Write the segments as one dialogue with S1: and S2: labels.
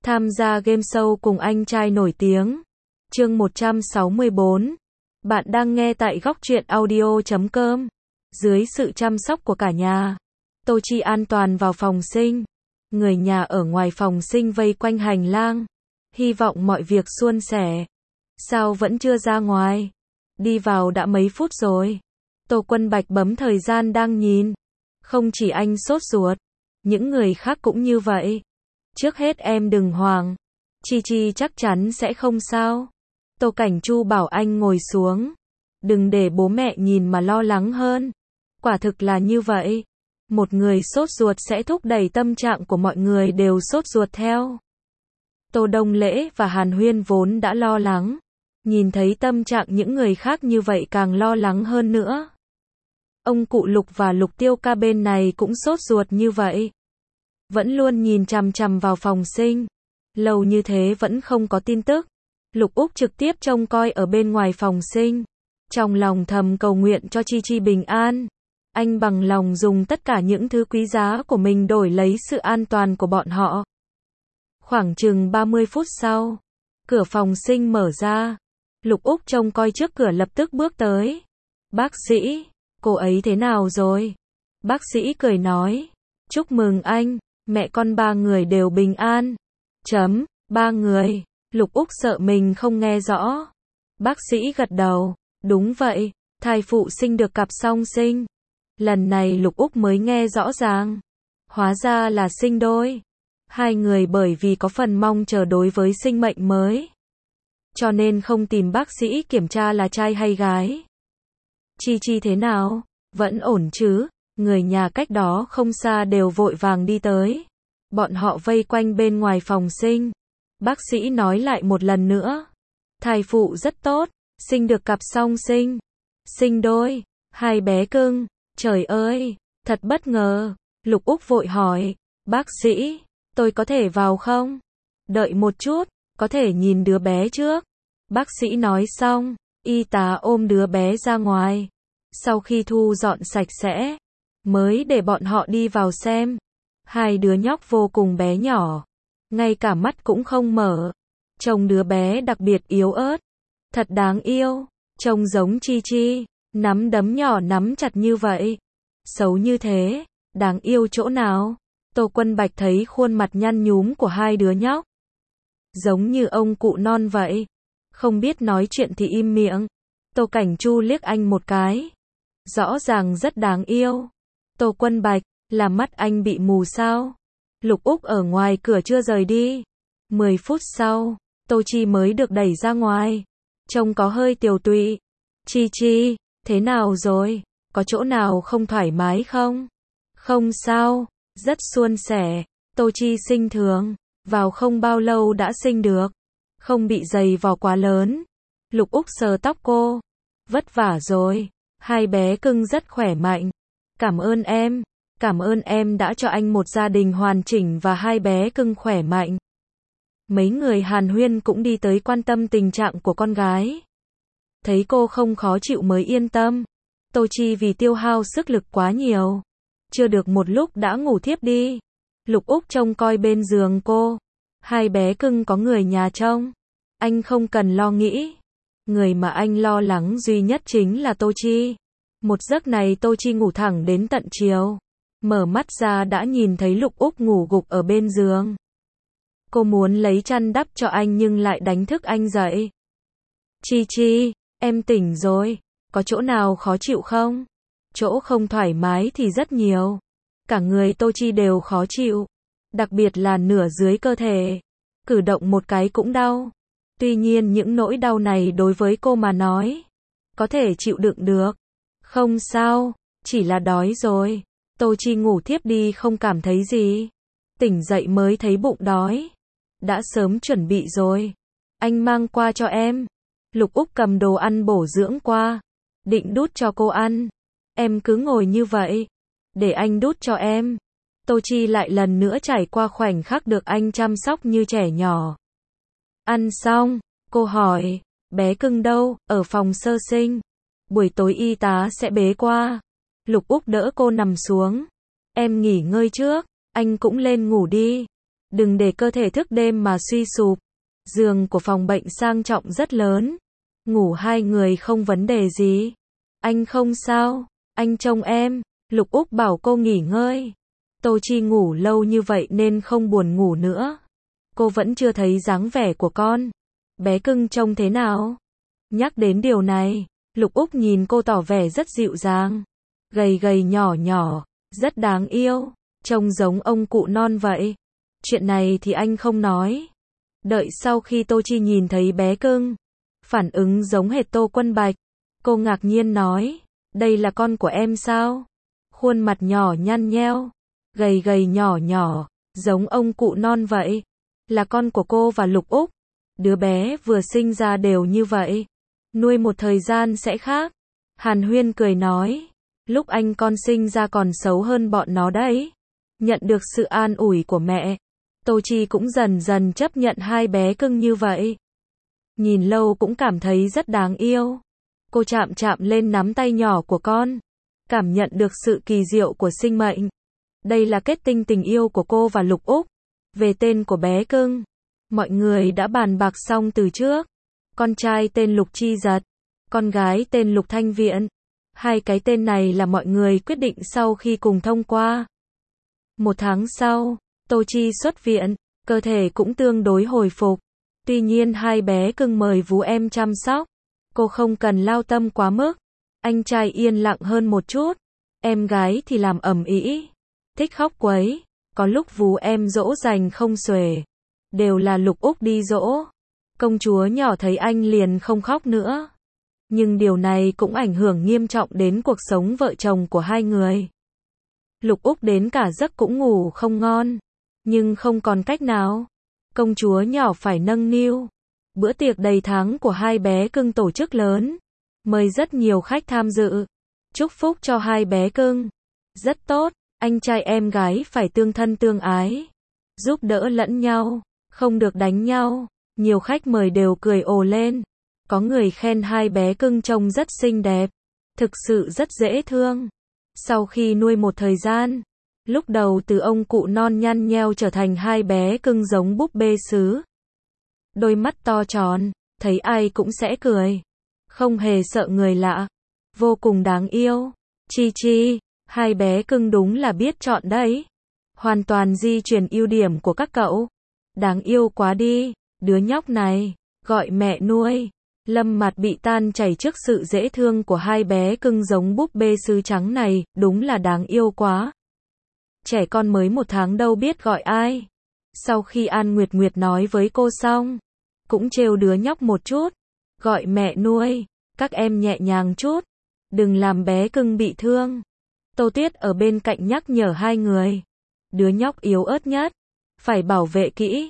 S1: Tham gia game show cùng anh trai nổi tiếng. Chương 164. Bạn đang nghe tại Góc Truyện Audio.com. Dưới sự chăm sóc của cả nhà, Tô Chi an toàn vào phòng sinh. Người nhà ở ngoài phòng sinh vây quanh hành lang, hy vọng mọi việc suôn sẻ. Sao vẫn chưa ra ngoài? Đi vào đã mấy phút rồi. Tô Quân Bạch bấm thời gian đang nhìn. Không chỉ anh sốt ruột, những người khác cũng như vậy. Trước hết em đừng hoảng, Chi Chi chắc chắn sẽ không sao. Tô Cảnh Chu bảo anh ngồi xuống, đừng để bố mẹ nhìn mà lo lắng hơn. Quả thực là như vậy. Một người sốt ruột sẽ thúc đẩy tâm trạng của mọi người đều sốt ruột theo. Tô Đông Lễ và Hàn Huyên vốn đã lo lắng, nhìn thấy tâm trạng những người khác như vậy càng lo lắng hơn nữa. Ông cụ Lục và Lục Tiêu Ca bên này cũng sốt ruột như vậy, vẫn luôn nhìn chằm chằm vào phòng sinh. Lâu như thế vẫn không có tin tức. Lục Úc trực tiếp trông coi ở bên ngoài phòng sinh, trong lòng thầm cầu nguyện cho Chi Chi bình an. Anh bằng lòng dùng tất cả những thứ quý giá của mình đổi lấy sự an toàn của bọn họ. Khoảng chừng 30 phút sau, cửa phòng sinh mở ra. Lục Úc trông coi trước cửa lập tức bước tới. Bác sĩ, cô ấy thế nào rồi? Bác sĩ cười nói, chúc mừng anh, mẹ con 3 người đều bình an. 3 người, Lục Úc sợ mình không nghe rõ. Bác sĩ gật đầu, đúng vậy, thai phụ sinh được cặp song sinh. Lần này Lục Úc mới nghe rõ ràng, hóa ra là sinh đôi. 2 người bởi vì có phần mong chờ đối với sinh mệnh mới, cho nên không tìm bác sĩ kiểm tra là trai hay gái. Chi Chi thế nào? Vẫn ổn chứ? Người nhà cách đó không xa đều vội vàng đi tới. Bọn họ vây quanh bên ngoài phòng sinh. Bác sĩ nói lại một lần nữa. Thai phụ rất tốt, sinh được cặp song sinh. Sinh đôi, 2 bé cưng. Trời ơi, thật bất ngờ. Lục Úc vội hỏi, bác sĩ, tôi có thể vào không? Đợi một chút, có thể nhìn đứa bé trước. Bác sĩ nói xong, y tá ôm đứa bé ra ngoài. Sau khi thu dọn sạch sẽ, mới để bọn họ đi vào xem. 2 đứa nhóc vô cùng bé nhỏ, ngay cả mắt cũng không mở. Trông đứa bé đặc biệt yếu ớt, thật đáng yêu, trông giống Chi Chi, nắm đấm nhỏ nắm chặt như vậy. Xấu như thế, đáng yêu chỗ nào? Tô Quân Bạch thấy khuôn mặt nhăn nhúm của 2 đứa nhóc, giống như ông cụ non vậy. Không biết nói chuyện thì im miệng. Tô Cảnh Chu liếc anh một cái. Rõ ràng rất đáng yêu. Tô Quân Bạch, là mắt anh bị mù sao? Lục Úc ở ngoài cửa chưa rời đi. 10 phút sau, Tô Chi mới được đẩy ra ngoài. Trông có hơi tiều tụy. Chi Chi, thế nào rồi? Có chỗ nào không thoải mái không? Không sao, rất suôn sẻ. Tô Chi sinh thường, vào không bao lâu đã sinh được. Không bị dày vò quá lớn. Lục Úc sờ tóc cô. Vất vả rồi. 2 bé cưng rất khỏe mạnh. Cảm ơn em đã cho anh một gia đình hoàn chỉnh và 2 bé cưng khỏe mạnh. Mấy người Hàn Huyên cũng đi tới quan tâm tình trạng của con gái. Thấy cô không khó chịu mới yên tâm. Tô Chi vì tiêu hao sức lực quá nhiều, chưa được một lúc đã ngủ thiếp đi. Lục Úc trông coi bên giường cô. 2 bé cưng có người nhà trông, anh không cần lo nghĩ. Người mà anh lo lắng duy nhất chính là Tô Chi. Một giấc này Tô Chi ngủ thẳng đến tận chiều. Mở mắt ra đã nhìn thấy Lục Úc ngủ gục ở bên giường. Cô muốn lấy chăn đắp cho anh nhưng lại đánh thức anh dậy. Chi Chi, em tỉnh rồi, có chỗ nào khó chịu không? Chỗ không thoải mái thì rất nhiều. Cả người Tô Chi đều khó chịu, đặc biệt là nửa dưới cơ thể. Cử động một cái cũng đau. Tuy nhiên những nỗi đau này đối với cô mà nói, có thể chịu đựng được. Không sao, chỉ là đói rồi. Tô Chi ngủ thiếp đi không cảm thấy gì. Tỉnh dậy mới thấy bụng đói. Đã sớm chuẩn bị rồi. Anh mang qua cho em. Lục Úc cầm đồ ăn bổ dưỡng qua, định đút cho cô ăn. Em cứ ngồi như vậy, để anh đút cho em. Tô Chi lại lần nữa trải qua khoảnh khắc được anh chăm sóc như trẻ nhỏ. Ăn xong, cô hỏi, bé cưng đâu? Ở phòng sơ sinh. Buổi tối y tá sẽ bế qua. Lục Úc đỡ cô nằm xuống. Em nghỉ ngơi trước, anh cũng lên ngủ đi. Đừng để cơ thể thức đêm mà suy sụp. Giường của phòng bệnh sang trọng rất lớn. Ngủ hai người không vấn đề gì. Anh không sao, anh trông em. Lục Úc bảo cô nghỉ ngơi. Tô Chi ngủ lâu như vậy nên không buồn ngủ nữa. Cô vẫn chưa thấy dáng vẻ của con. Bé cưng trông thế nào? Nhắc đến điều này, Lục Úc nhìn cô tỏ vẻ rất dịu dàng. Gầy gầy nhỏ nhỏ, rất đáng yêu, trông giống ông cụ non vậy. Chuyện này thì anh không nói. Đợi sau khi Tô Chi nhìn thấy bé cưng, phản ứng giống hệt Tô Quân Bạch. Cô ngạc nhiên nói, đây là con của em sao? Khuôn mặt nhỏ nhăn nheo, gầy gầy nhỏ nhỏ, giống ông cụ non vậy. Là con của cô và Lục Úc. Đứa bé vừa sinh ra đều như vậy. Nuôi một thời gian sẽ khác. Hàn Huyên cười nói, lúc anh con sinh ra còn xấu hơn bọn nó đấy. Nhận được sự an ủi của mẹ, Tô Chi cũng dần dần chấp nhận hai bé cưng như vậy. Nhìn lâu cũng cảm thấy rất đáng yêu. Cô chạm chạm lên nắm tay nhỏ của con, cảm nhận được sự kỳ diệu của sinh mệnh. Đây là kết tinh tình yêu của cô và Lục Úc. Về tên của bé cưng, mọi người đã bàn bạc xong từ trước. Con trai tên Lục Chi Giật, con gái tên Lục Thanh Viện. Hai cái tên này là mọi người quyết định sau khi cùng thông qua. Một tháng sau, Tô Chi xuất viện, cơ thể cũng tương đối hồi phục. Tuy nhiên hai bé cưng mời vú em chăm sóc. Cô không cần lao tâm quá mức. Anh trai yên lặng hơn một chút. Em gái thì làm ầm ĩ, thích khóc quấy. Có lúc vú em dỗ dành không xuể. Đều là Lục Úc đi dỗ. Công chúa nhỏ thấy anh liền không khóc nữa. Nhưng điều này cũng ảnh hưởng nghiêm trọng đến cuộc sống vợ chồng của hai người. Lục Úc đến cả giấc cũng ngủ không ngon. Nhưng không còn cách nào. Công chúa nhỏ phải nâng niu. Bữa tiệc đầy tháng của hai bé cưng tổ chức lớn. Mời rất nhiều khách tham dự. Chúc phúc cho hai bé cưng. Rất tốt, anh trai em gái phải tương thân tương ái. Giúp đỡ lẫn nhau, không được đánh nhau. Nhiều khách mời đều cười ồ lên. Có người khen hai bé cưng trông rất xinh đẹp. Thực sự rất dễ thương. Sau khi nuôi một thời gian, lúc đầu từ ông cụ non nhăn nheo trở thành hai bé cưng giống búp bê sứ. Đôi mắt to tròn, thấy ai cũng sẽ cười. Không hề sợ người lạ. Vô cùng đáng yêu. Chi Chi, hai bé cưng đúng là biết chọn đấy. Hoàn toàn di truyền ưu điểm của các cậu. Đáng yêu quá đi, đứa nhóc này, gọi mẹ nuôi. Lâm Mặt bị tan chảy trước sự dễ thương của hai bé cưng giống búp bê sứ trắng này, đúng là đáng yêu quá. Trẻ con mới một tháng đâu biết gọi ai. Sau khi An Nguyệt Nguyệt nói với cô xong, cũng trêu đứa nhóc một chút. Gọi mẹ nuôi, các em nhẹ nhàng chút. Đừng làm bé cưng bị thương. Tô Tuyết ở bên cạnh nhắc nhở hai người. Đứa nhóc yếu ớt nhất, phải bảo vệ kỹ.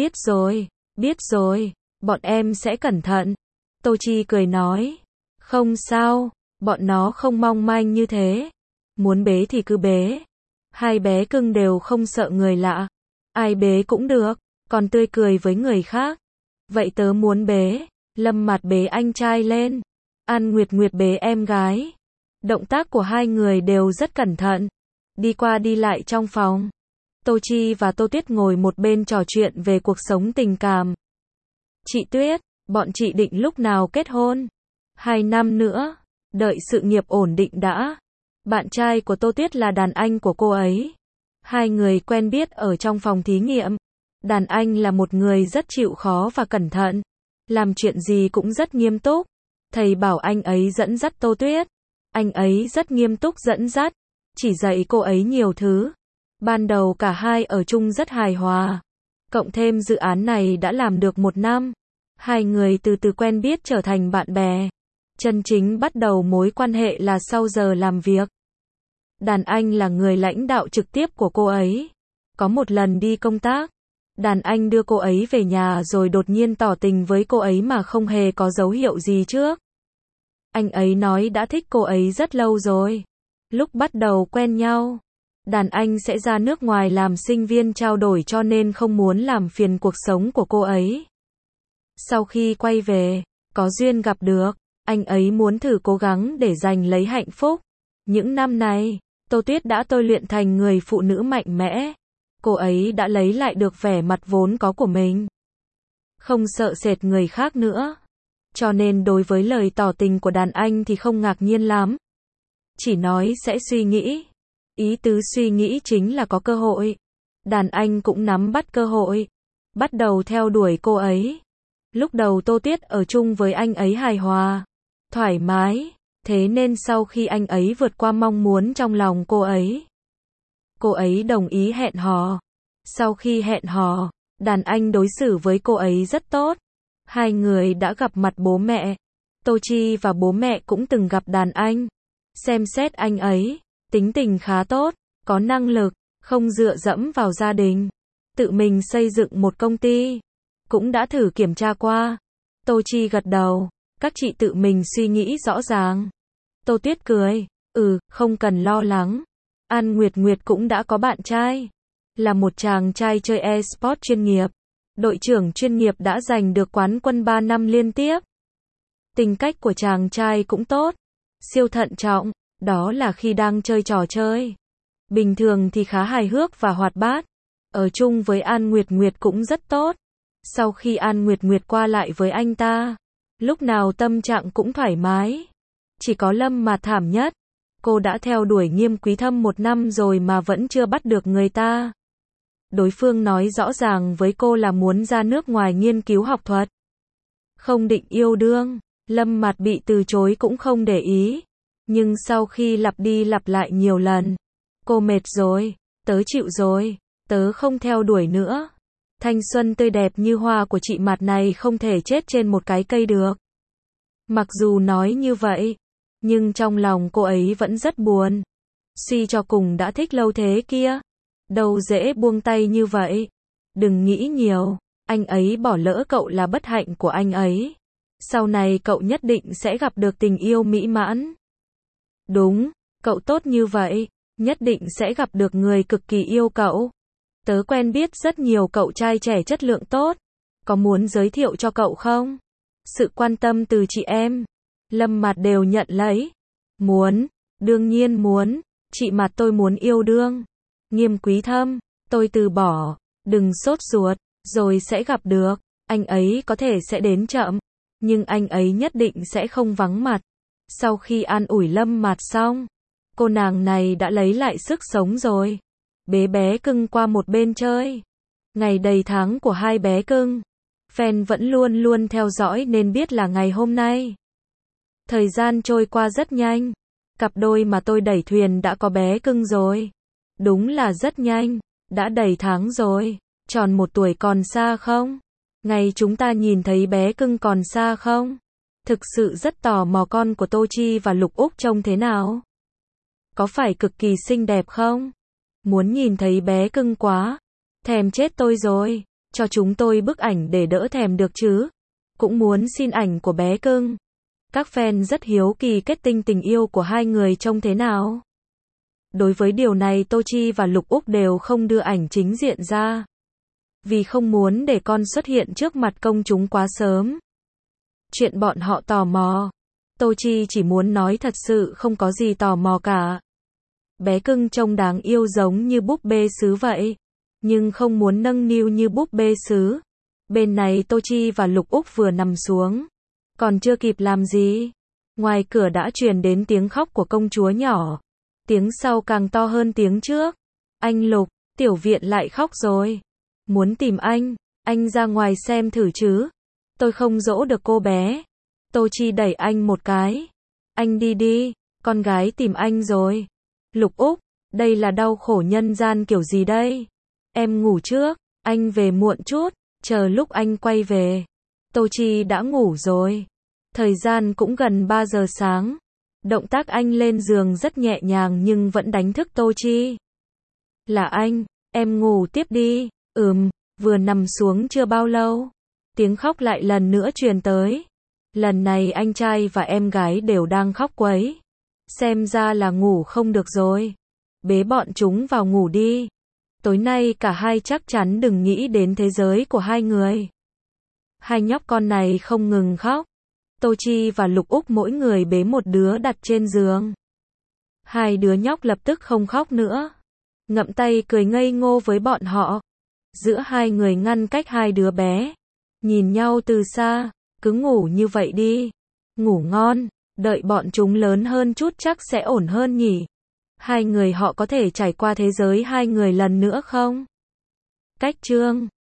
S1: Biết rồi, bọn em sẽ cẩn thận. Tô Chi cười nói. Không sao, bọn nó không mong manh như thế. Muốn bế thì cứ bế. Hai bé cưng đều không sợ người lạ. Ai bế cũng được, còn tươi cười với người khác. Vậy tớ muốn bế. Lâm Mặt bế anh trai lên. An Nguyệt Nguyệt bế em gái. Động tác của hai người đều rất cẩn thận. Đi qua đi lại trong phòng. Tô Chi và Tô Tuyết ngồi một bên trò chuyện về cuộc sống tình cảm. Chị Tuyết, bọn chị định lúc nào kết hôn? 2 năm nữa. Đợi sự nghiệp ổn định đã. Bạn trai của Tô Tuyết là đàn anh của cô ấy. Hai người quen biết ở trong phòng thí nghiệm. Đàn anh là một người rất chịu khó và cẩn thận. Làm chuyện gì cũng rất nghiêm túc. Thầy bảo anh ấy dẫn dắt Tô Tuyết. Anh ấy rất nghiêm túc dẫn dắt. Chỉ dạy cô ấy nhiều thứ. Ban đầu cả hai ở chung rất hài hòa. Cộng thêm dự án này đã làm được 1 năm. Hai người từ từ quen biết trở thành bạn bè. Chân chính bắt đầu mối quan hệ là sau giờ làm việc. Đàn anh là người lãnh đạo trực tiếp của cô ấy. Có một lần đi công tác, đàn anh đưa cô ấy về nhà rồi đột nhiên tỏ tình với cô ấy mà không hề có dấu hiệu gì trước. Anh ấy nói đã thích cô ấy rất lâu rồi. Lúc bắt đầu quen nhau, đàn anh sẽ ra nước ngoài làm sinh viên trao đổi cho nên không muốn làm phiền cuộc sống của cô ấy. Sau khi quay về, có duyên gặp được, anh ấy muốn thử cố gắng để giành lấy hạnh phúc. Những năm này, Tô Tuyết đã tôi luyện thành người phụ nữ mạnh mẽ. cô ấy đã lấy lại được vẻ mặt vốn có của mình. Không sợ sệt người khác nữa. Cho nên đối với lời tỏ tình của đàn anh thì không ngạc nhiên lắm. Chỉ nói sẽ suy nghĩ. Ý tứ suy nghĩ chính là có cơ hội. Đàn anh cũng nắm bắt cơ hội. Bắt đầu theo đuổi cô ấy. Lúc đầu Tô Tuyết ở chung với anh ấy hài hòa, thoải mái. Thế nên sau khi anh ấy vượt qua mong muốn trong lòng cô ấy đồng ý hẹn hò. Sau khi hẹn hò, đàn anh đối xử với cô ấy rất tốt. Hai người đã gặp mặt bố mẹ. Tô Chi và bố mẹ cũng từng gặp đàn anh. Xem xét anh ấy, tính tình khá tốt, có năng lực, không dựa dẫm vào gia đình. Tự mình xây dựng một công ty. Cũng đã thử kiểm tra qua. Tô Chi gật đầu. Các chị tự mình suy nghĩ rõ ràng. Tô Tuyết cười. Không cần lo lắng. An Nguyệt Nguyệt cũng đã có bạn trai. Là một chàng trai chơi e-sport chuyên nghiệp. Đội trưởng chuyên nghiệp đã giành được quán quân 3 năm liên tiếp. Tính cách của chàng trai cũng tốt. Siêu thận trọng. Đó là khi đang chơi trò chơi. Bình thường thì khá hài hước và hoạt bát. Ở chung với An Nguyệt Nguyệt cũng rất tốt. Sau khi An Nguyệt Nguyệt qua lại với anh ta, lúc nào tâm trạng cũng thoải mái. Chỉ có Lâm Mạt thảm nhất. Cô đã theo đuổi Nghiêm Quý Thâm 1 năm rồi mà vẫn chưa bắt được người ta. Đối phương nói rõ ràng với cô là muốn ra nước ngoài nghiên cứu học thuật. Không định yêu đương. Lâm Mạt bị từ chối cũng không để ý. Nhưng sau khi lặp đi lặp lại nhiều lần, cô mệt rồi, tớ chịu rồi, tớ không theo đuổi nữa. Thanh xuân tươi đẹp như hoa của chị Mạt này không thể chết trên một cái cây được. Mặc dù nói như vậy, nhưng trong lòng cô ấy vẫn rất buồn. Suy cho cùng đã thích lâu thế kia. Đâu dễ buông tay như vậy. Đừng nghĩ nhiều, anh ấy bỏ lỡ cậu là bất hạnh của anh ấy. Sau này cậu nhất định sẽ gặp được tình yêu mỹ mãn. Đúng, cậu tốt như vậy, nhất định sẽ gặp được người cực kỳ yêu cậu. Tớ quen biết rất nhiều cậu trai trẻ chất lượng tốt. Có muốn giới thiệu cho cậu không? Sự quan tâm từ chị em, Lâm Mạt đều nhận lấy. Muốn, đương nhiên muốn. Chị Mạt tôi muốn yêu đương. Nghiêm Quý Thâm, tôi từ bỏ. Đừng sốt ruột, rồi sẽ gặp được. Anh ấy có thể sẽ đến chậm, nhưng anh ấy nhất định sẽ không vắng mặt. Sau khi an ủi Lâm Mạt xong, cô nàng này đã lấy lại sức sống rồi. Bế bé cưng qua một bên chơi. Ngày đầy tháng của hai bé cưng, fan vẫn luôn luôn theo dõi nên biết là ngày hôm nay. Thời gian trôi qua rất nhanh. Cặp đôi mà tôi đẩy thuyền đã có bé cưng rồi. Đúng là rất nhanh. Đã đầy tháng rồi. Tròn 1 tuổi còn xa không? Ngày chúng ta nhìn thấy bé cưng còn xa không? Thực sự rất tò mò con của Tô Chi và Lục Úc trông thế nào? Có phải cực kỳ xinh đẹp không? Muốn nhìn thấy bé cưng quá. Thèm chết tôi rồi. Cho chúng tôi bức ảnh để đỡ thèm được chứ. Cũng muốn xin ảnh của bé cưng. Các fan rất hiếu kỳ kết tinh tình yêu của hai người trông thế nào. Đối với điều này Tô Chi và Lục Úc đều không đưa ảnh chính diện ra. Vì không muốn để con xuất hiện trước mặt công chúng quá sớm. Chuyện bọn họ tò mò. Tô Chi chỉ muốn nói thật sự không có gì tò mò cả. Bé cưng trông đáng yêu giống như búp bê sứ vậy. Nhưng không muốn nâng niu như búp bê sứ. Bên này Tô Chi và Lục Úc vừa nằm xuống. Còn chưa kịp làm gì. Ngoài cửa đã truyền đến tiếng khóc của công chúa nhỏ. Tiếng sau càng to hơn tiếng trước. Anh Lục, tiểu viện lại khóc rồi. Muốn tìm anh ra ngoài xem thử chứ. Tôi không dỗ được cô bé. Tô Chi đẩy anh một cái. Anh đi đi, con gái tìm anh rồi. Lục Úc, đây là đau khổ nhân gian kiểu gì đây? Em ngủ trước, anh về muộn chút, chờ lúc anh quay về. Tô Chi đã ngủ rồi. Thời gian cũng gần 3 giờ sáng. Động tác anh lên giường rất nhẹ nhàng nhưng vẫn đánh thức Tô Chi. Là anh, em ngủ tiếp đi. Vừa nằm xuống chưa bao lâu. Tiếng khóc lại lần nữa truyền tới. Lần này anh trai và em gái đều đang khóc quấy. Xem ra là ngủ không được rồi. Bế bọn chúng vào ngủ đi. Tối nay cả hai chắc chắn đừng nghĩ đến thế giới của hai người. Hai nhóc con này không ngừng khóc. Tô Chi và Lục Úc mỗi người bế một đứa đặt trên giường. Hai đứa nhóc lập tức không khóc nữa. ngậm tay cười ngây ngô với bọn họ. Giữa hai người ngăn cách hai đứa bé, nhìn nhau từ xa, cứ ngủ như vậy đi. Ngủ ngon, đợi bọn chúng lớn hơn chút chắc sẽ ổn hơn nhỉ. Hai người họ có thể trải qua thế giới hai người lần nữa không? Cách chương